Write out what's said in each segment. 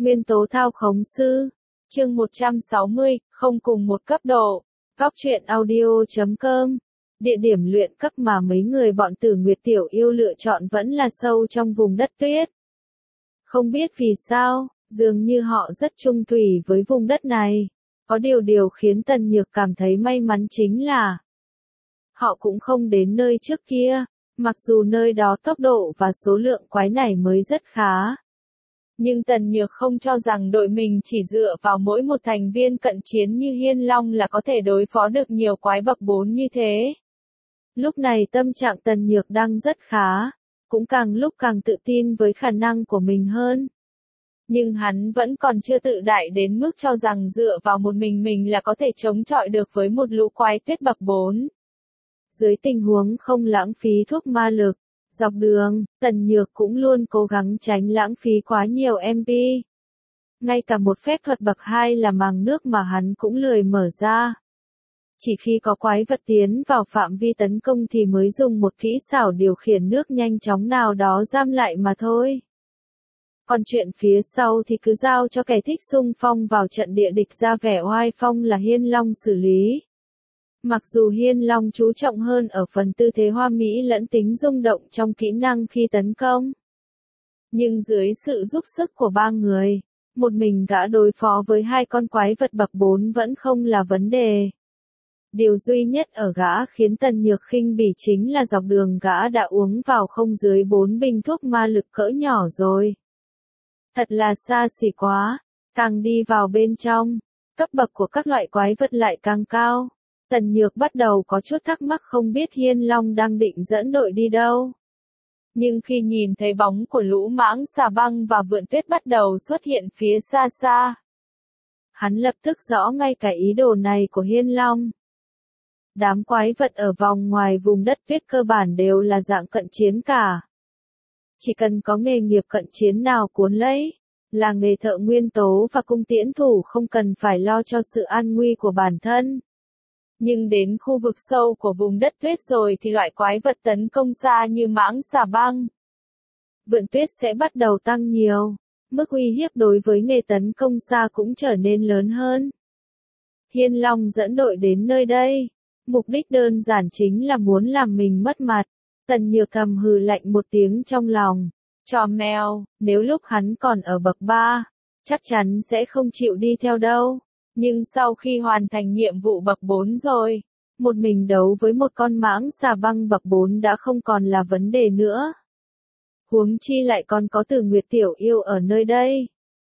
Nguyên tố thao khống sư. Chương 160, không cùng một cấp độ. Góc truyện audio.com. Địa điểm luyện cấp mà mấy người bọn Tử Nguyệt Tiểu Yêu lựa chọn vẫn là sâu trong vùng đất tuyết. Không biết vì sao, dường như họ rất chung thủy với vùng đất này. Có điều khiến Tần Nhược cảm thấy may mắn chính là họ cũng không đến nơi trước kia, mặc dù nơi đó tốc độ và số lượng quái nải mới rất khá. Nhưng Tần Nhược không cho rằng đội mình chỉ dựa vào mỗi một thành viên cận chiến như Hiên Long là có thể đối phó được nhiều quái bậc 4 như thế. Lúc này tâm trạng Tần Nhược đang rất khá, cũng càng lúc càng tự tin với khả năng của mình hơn. Nhưng hắn vẫn còn chưa tự đại đến mức cho rằng dựa vào một mình là có thể chống chọi được với một lũ quái tuyết bậc 4. Dưới tình huống không lãng phí thuốc ma lực, dọc đường, Tần Nhược cũng luôn cố gắng tránh lãng phí quá nhiều MP. Ngay cả một phép thuật bậc 2 là màng nước mà hắn cũng lười mở ra. Chỉ khi có quái vật tiến vào phạm vi tấn công thì mới dùng một kỹ xảo điều khiển nước nhanh chóng nào đó giam lại mà thôi. Còn chuyện phía sau thì cứ giao cho kẻ thích xung phong vào trận địa địch ra vẻ oai phong là Hiên Long xử lý. Mặc dù Hiên Long chú trọng hơn ở phần tư thế hoa mỹ lẫn tính rung động trong kỹ năng khi tấn công. Nhưng dưới sự giúp sức của ba người, một mình gã đối phó với hai con quái vật bậc 4 vẫn không là vấn đề. Điều duy nhất ở gã khiến Tần Nhược khinh bỉ chính là dọc đường gã đã uống vào không dưới 4 bình thuốc ma lực cỡ nhỏ rồi. Thật là xa xỉ quá, càng đi vào bên trong, cấp bậc của các loại quái vật lại càng cao. Tần Nhược bắt đầu có chút thắc mắc không biết Hiên Long đang định dẫn đội đi đâu. Nhưng khi nhìn thấy bóng của lũ mãng xà băng và vượn tuyết bắt đầu xuất hiện phía xa xa, hắn lập tức rõ ngay cả ý đồ này của Hiên Long. Đám quái vật ở vòng ngoài vùng đất tuyết cơ bản đều là dạng cận chiến cả. Chỉ cần có nghề nghiệp cận chiến nào cuốn lấy, là nghề thợ nguyên tố và cung tiễn thủ không cần phải lo cho sự an nguy của bản thân. Nhưng đến khu vực sâu của vùng đất tuyết rồi thì loại quái vật tấn công xa như mãng xà băng, vượn tuyết sẽ bắt đầu tăng nhiều, mức uy hiếp đối với nghề tấn công xa cũng trở nên lớn hơn. Hiên Long dẫn đội đến nơi đây, mục đích đơn giản chính là muốn làm mình mất mặt. Tần Nhược thầm hừ lạnh một tiếng trong lòng, chó mèo, nếu lúc hắn còn ở bậc 3, chắc chắn sẽ không chịu đi theo đâu. Nhưng sau khi hoàn thành nhiệm vụ bậc 4 rồi, một mình đấu với một con mãng xà băng bậc 4 đã không còn là vấn đề nữa. Huống chi lại còn có Tử Nguyệt Tiểu Yêu ở nơi đây.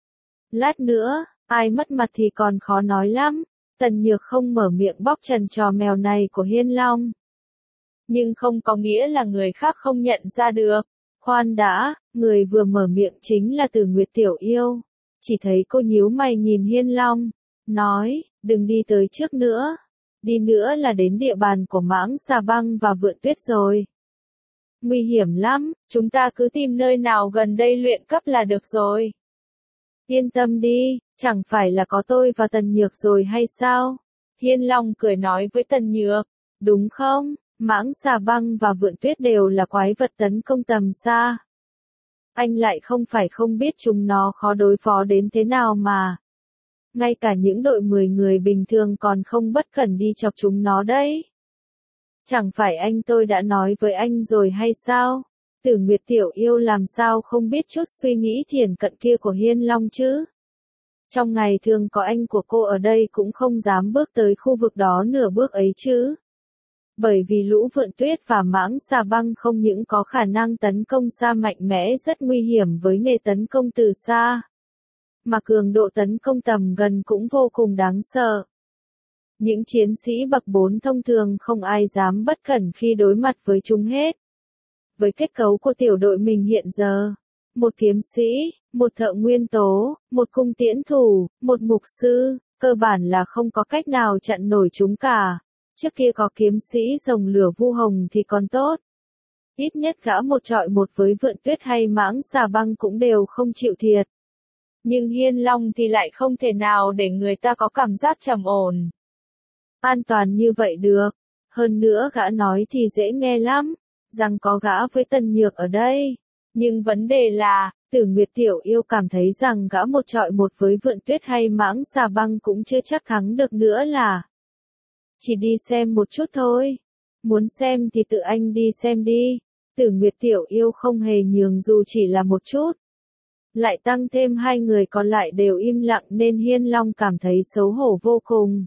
Lát nữa, ai mất mặt thì còn khó nói lắm. Tần Nhược không mở miệng bóc trần trò mèo này của Hiên Long. Nhưng không có nghĩa là người khác không nhận ra được. Khoan đã, người vừa mở miệng chính là Tử Nguyệt Tiểu Yêu. Chỉ thấy cô nhíu mày nhìn Hiên Long, nói, đừng đi tới trước nữa. Đi nữa là đến địa bàn của mãng xà băng và vượn tuyết rồi. Nguy hiểm lắm, chúng ta cứ tìm nơi nào gần đây luyện cấp là được rồi. Yên tâm đi, chẳng phải là có tôi và Tần Nhược rồi hay sao? Hiên Long cười nói với Tần Nhược, đúng không? Mãng xà băng và vượn tuyết đều là quái vật tấn công tầm xa. Anh lại không phải không biết chúng nó khó đối phó đến thế nào mà. Ngay cả những đội 10 người bình thường còn không bất cẩn đi chọc chúng nó đấy. Chẳng phải anh tôi đã nói với anh rồi hay sao? Tử Nguyệt Tiểu Yêu làm sao không biết chút suy nghĩ thiển cận kia của Hiên Long chứ? Trong ngày thường có anh của cô ở đây cũng không dám bước tới khu vực đó nửa bước ấy chứ. Bởi vì lũ vượn tuyết và mãng xà băng không những có khả năng tấn công xa mạnh mẽ rất nguy hiểm với nghề tấn công từ xa, mà cường độ tấn công tầm gần cũng vô cùng đáng sợ. Những chiến sĩ bậc 4 thông thường không ai dám bất cẩn khi đối mặt với chúng hết. Với kết cấu của tiểu đội mình hiện giờ, một kiếm sĩ, một thợ nguyên tố, một cung tiễn thủ, một mục sư, cơ bản là không có cách nào chặn nổi chúng cả. Trước kia có kiếm sĩ rồng lửa Vu Hồng thì còn tốt. Ít nhất gã một trọi một với vượn tuyết hay mãng xà băng cũng đều không chịu thiệt. Nhưng Hiên Long thì lại không thể nào để người ta có cảm giác trầm ổn. An toàn như vậy được. Hơn nữa gã nói thì dễ nghe lắm, rằng có gã với Tần Nhược ở đây. Nhưng vấn đề là, Tử Nguyệt tiểu yêu cảm thấy rằng gã một trọi một với Vượn Tuyết hay Mãng Xà Băng cũng chưa chắc thắng được nữa là. Chỉ đi xem một chút thôi. Muốn xem thì tự anh đi xem đi. Tử Nguyệt tiểu yêu không hề nhường dù chỉ là một chút. Lại tăng thêm hai người còn lại đều im lặng nên Hiên Long cảm thấy xấu hổ vô cùng.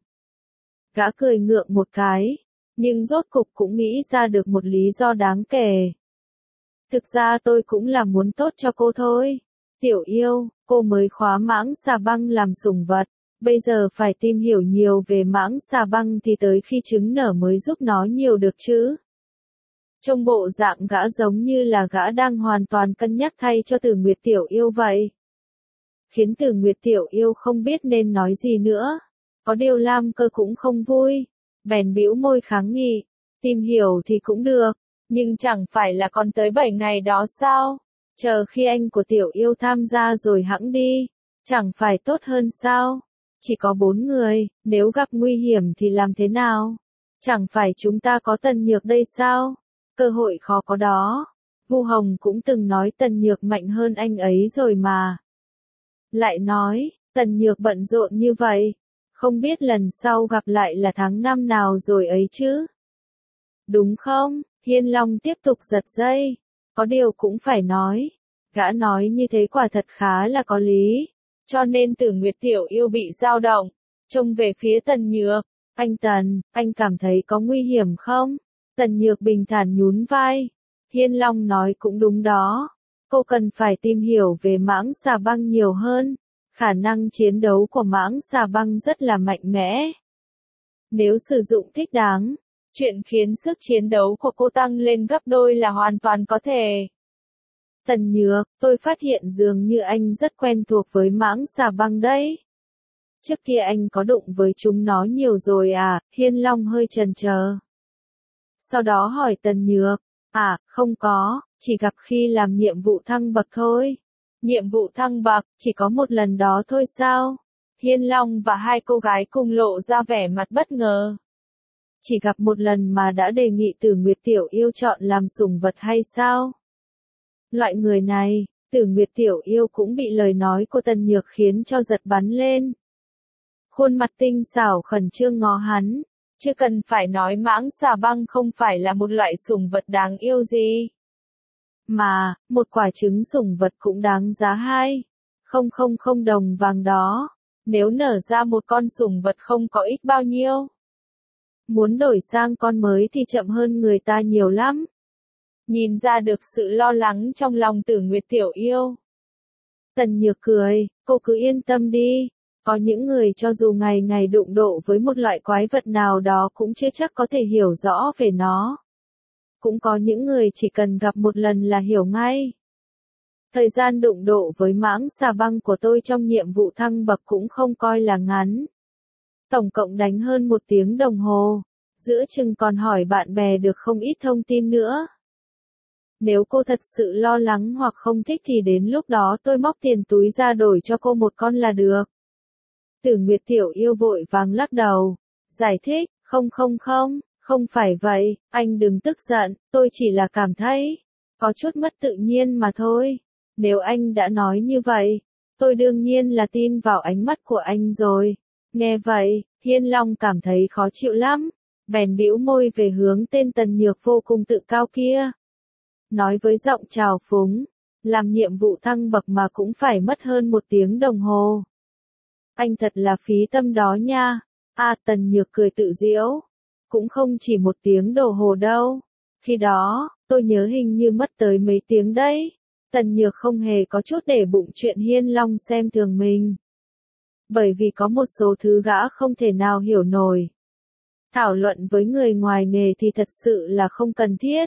Gã cười ngượng một cái, nhưng rốt cục cũng nghĩ ra được một lý do đáng kể. Thực ra tôi cũng là muốn tốt cho cô thôi. Tiểu yêu, cô mới khóa Mãng Xà Băng làm sủng vật, bây giờ phải tìm hiểu nhiều về Mãng Xà Băng thì tới khi trứng nở mới giúp nó nhiều được chứ. Trông bộ dạng gã giống như là gã đang hoàn toàn cân nhắc thay cho Tử Nguyệt tiểu yêu vậy. Khiến Tử Nguyệt tiểu yêu không biết nên nói gì nữa. Có điều Lam Cơ cũng không vui, bèn bĩu môi kháng nghị, tìm hiểu thì cũng được, nhưng chẳng phải là còn tới 7 ngày đó sao? Chờ khi anh của tiểu yêu tham gia rồi hẵng đi, chẳng phải tốt hơn sao? Chỉ có 4 người, nếu gặp nguy hiểm thì làm thế nào? Chẳng phải chúng ta có Tần Nhược đây sao? Cơ hội khó có đó. Vu Hồng cũng từng nói Tần Nhược mạnh hơn anh ấy rồi mà. Lại nói, Tần Nhược bận rộn như vậy, không biết lần sau gặp lại là tháng 5 nào rồi ấy chứ? Đúng không? Hiên Long tiếp tục giật dây. Có điều cũng phải nói. Gã nói như thế quả thật khá là có lý. Cho nên Tử Nguyệt tiểu yêu bị dao động. Trông về phía Tần Nhược. Anh Tần, anh cảm thấy có nguy hiểm không? Tần Nhược bình thản nhún vai. Hiên Long nói cũng đúng đó. Cô cần phải tìm hiểu về Mãng Xà Băng nhiều hơn. Khả năng chiến đấu của Mãng Xà Băng rất là mạnh mẽ. Nếu sử dụng thích đáng, chuyện khiến sức chiến đấu của cô tăng lên gấp đôi là hoàn toàn có thể. Tần Nhược, tôi phát hiện dường như anh rất quen thuộc với Mãng Xà Băng đấy. Trước kia anh có đụng với chúng nó nhiều rồi à? Hiên Long hơi chần chờ. Sau đó hỏi Tần Nhược, à, không có, chỉ gặp khi làm nhiệm vụ thăng bậc thôi. Nhiệm vụ thăng bậc, chỉ có một lần đó thôi sao? Hiên Long và hai cô gái cùng lộ ra vẻ mặt bất ngờ. Chỉ gặp một lần mà đã đề nghị Tử Nguyệt tiểu yêu chọn làm sủng vật hay sao? Loại người này, Tử Nguyệt tiểu yêu cũng bị lời nói của Tần Nhược khiến cho giật bắn lên. Khuôn mặt tinh xảo khẩn trương ngó hắn, chưa cần phải nói Mãng Xà Băng không phải là một loại sủng vật đáng yêu gì. Mà, một quả trứng sủng vật cũng đáng giá 2,000 đồng vàng đó, nếu nở ra một con sủng vật không có ít bao nhiêu. Muốn đổi sang con mới thì chậm hơn người ta nhiều lắm. Nhìn ra được sự lo lắng trong lòng Tử Nguyệt tiểu yêu. Tần Nhược cười, cô cứ yên tâm đi. Có những người cho dù ngày ngày đụng độ với một loại quái vật nào đó cũng chưa chắc có thể hiểu rõ về nó. Cũng có những người chỉ cần gặp một lần là hiểu ngay. Thời gian đụng độ với Mãng Xà Băng của tôi trong nhiệm vụ thăng bậc cũng không coi là ngắn. Tổng cộng đánh hơn 1 tiếng đồng hồ. Giữa chừng còn hỏi bạn bè được không ít thông tin nữa. Nếu cô thật sự lo lắng hoặc không thích thì đến lúc đó tôi móc tiền túi ra đổi cho cô một con là được. Tử Nguyệt tiểu yêu vội vàng lắc đầu. Giải thích, không phải vậy, anh đừng tức giận, tôi chỉ là cảm thấy có chút mất tự nhiên mà thôi. Nếu anh đã nói như vậy, tôi đương nhiên là tin vào ánh mắt của anh rồi. Nghe vậy, Hiên Long cảm thấy khó chịu lắm, bèn bĩu môi về hướng tên Tần Nhược vô cùng tự cao kia. Nói với giọng trào phúng, làm nhiệm vụ thăng bậc mà cũng phải mất hơn 1 tiếng đồng hồ. Anh thật là phí tâm đó nha. À, Tần Nhược cười tự giễu. Cũng không chỉ 1 tiếng đồng hồ đâu. Khi đó, tôi nhớ hình như mất tới mấy tiếng đấy. Tần Nhược không hề có chút để bụng chuyện Hiên Long xem thường mình. Bởi vì có một số thứ gã không thể nào hiểu nổi. Thảo luận với người ngoài nghề thì thật sự là không cần thiết.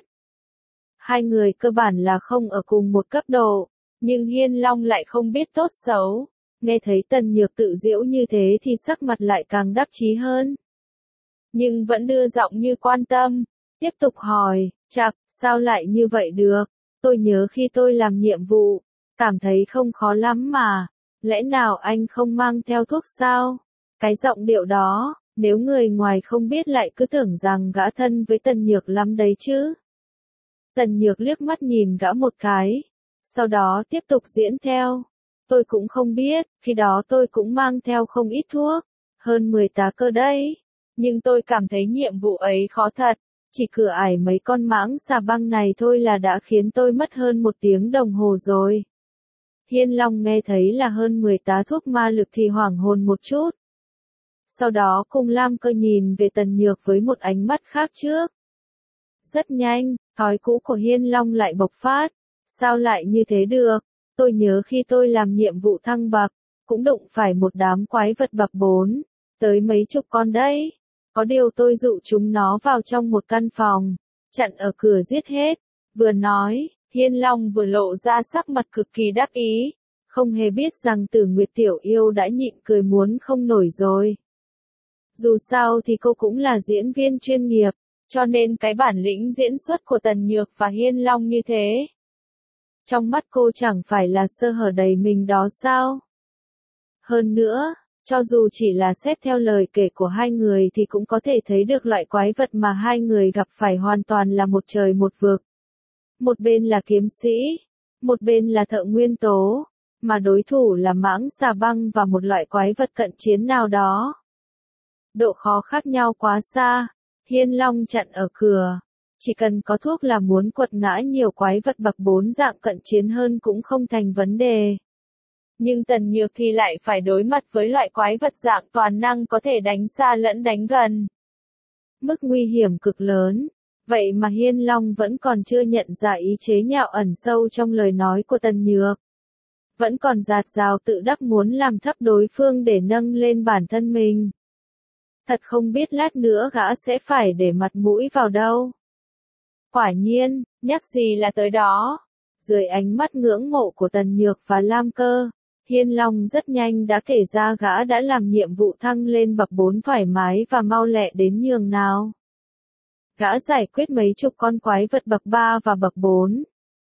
Hai người cơ bản là không ở cùng một cấp độ, nhưng Hiên Long lại không biết tốt xấu. Nghe thấy Tần Nhược tự giễu như thế thì sắc mặt lại càng đắc chí hơn. Nhưng vẫn đưa giọng như quan tâm, tiếp tục hỏi, chạc, sao lại như vậy được? Tôi nhớ khi tôi làm nhiệm vụ, cảm thấy không khó lắm mà, lẽ nào anh không mang theo thuốc sao? Cái giọng điệu đó, nếu người ngoài không biết lại cứ tưởng rằng gã thân với Tần Nhược lắm đấy chứ. Tần Nhược liếc mắt nhìn gã một cái, sau đó tiếp tục diễn theo. Tôi cũng không biết, khi đó tôi cũng mang theo không ít thuốc, hơn 10 tá cơ đấy. Nhưng tôi cảm thấy nhiệm vụ ấy khó thật, chỉ cửa ải mấy con mãng xà băng này thôi là đã khiến tôi mất hơn 1 tiếng đồng hồ rồi. Hiên Long nghe thấy là hơn 10 tá thuốc ma lực thì hoảng hồn một chút. Sau đó Cung Lam Cơ nhìn về Tần Nhược với một ánh mắt khác trước. Rất nhanh, thói cũ của Hiên Long lại bộc phát. Sao lại như thế được? Tôi nhớ khi tôi làm nhiệm vụ thăng bậc, cũng đụng phải một đám quái vật bậc 4, tới mấy chục con đấy. Có điều tôi dụ chúng nó vào trong một căn phòng, chặn ở cửa giết hết. Vừa nói, Hiên Long vừa lộ ra sắc mặt cực kỳ đắc ý, không hề biết rằng Tử Nguyệt tiểu yêu đã nhịn cười muốn không nổi rồi. Dù sao thì cô cũng là diễn viên chuyên nghiệp, cho nên cái bản lĩnh diễn xuất của Tần Nhược và Hiên Long như thế. Trong mắt cô chẳng phải là sơ hở đầy mình đó sao? Hơn nữa, cho dù chỉ là xét theo lời kể của hai người thì cũng có thể thấy được loại quái vật mà hai người gặp phải hoàn toàn là một trời một vực. Một bên là kiếm sĩ, một bên là thợ nguyên tố, mà đối thủ là mãng xà băng và một loại quái vật cận chiến nào đó. Độ khó khác nhau quá xa, Hiên Long chặn ở cửa. Chỉ cần có thuốc là muốn quật ngã nhiều quái vật bậc 4 dạng cận chiến hơn cũng không thành vấn đề. Nhưng Tần Nhược thì lại phải đối mặt với loại quái vật dạng toàn năng có thể đánh xa lẫn đánh gần. Mức nguy hiểm cực lớn. Vậy mà Hiên Long vẫn còn chưa nhận ra ý chế nhạo ẩn sâu trong lời nói của Tần Nhược. Vẫn còn dạt dào tự đắc muốn làm thấp đối phương để nâng lên bản thân mình. Thật không biết lát nữa gã sẽ phải để mặt mũi vào đâu. Quả nhiên, nhắc gì là tới đó. Dưới ánh mắt ngưỡng mộ của Tần Nhược và Lam Cơ, Hiên Long rất nhanh đã kể ra gã đã làm nhiệm vụ thăng lên bậc 4 thoải mái và mau lẹ đến nhường nào. Gã giải quyết mấy chục con quái vật bậc 3 và bậc 4.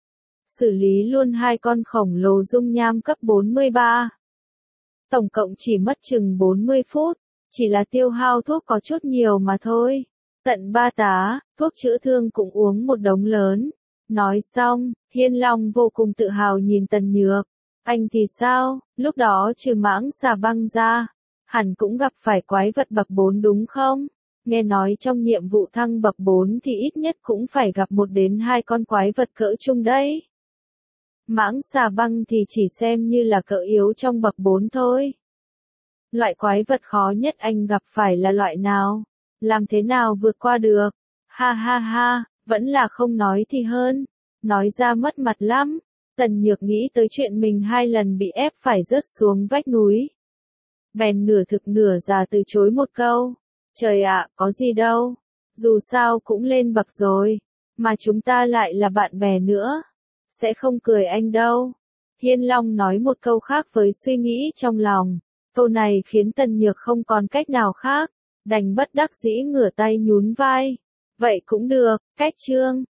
Xử lý luôn 2 con khổng lồ dung nham cấp 43. Tổng cộng chỉ mất chừng 40 phút, chỉ là tiêu hao thuốc có chút nhiều mà thôi. Tận 3 tá, thuốc chữa thương cũng uống một đống lớn. Nói xong, Hiên Long vô cùng tự hào nhìn Tần Nhược. Anh thì sao, lúc đó trừ mãng xà băng ra, hẳn cũng gặp phải quái vật bậc 4 đúng không? Nghe nói trong nhiệm vụ thăng bậc 4 thì ít nhất cũng phải gặp 1 đến 2 con quái vật cỡ trung đấy. Mãng xà băng thì chỉ xem như là cỡ yếu trong bậc 4 thôi. Loại quái vật khó nhất anh gặp phải là loại nào? Làm thế nào vượt qua được? Ha ha ha, vẫn là không nói thì hơn. Nói ra mất mặt lắm. Tần Nhược nghĩ tới chuyện mình 2 lần bị ép phải rớt xuống vách núi. Bèn nửa thực nửa giả từ chối một câu. Trời ạ, có gì đâu. Dù sao cũng lên bậc rồi. Mà chúng ta lại là bạn bè nữa. Sẽ không cười anh đâu. Hiên Long nói một câu khác với suy nghĩ trong lòng. Câu này khiến Tần Nhược không còn cách nào khác. Đành bất đắc dĩ ngửa tay nhún vai. Vậy cũng được, cách chương.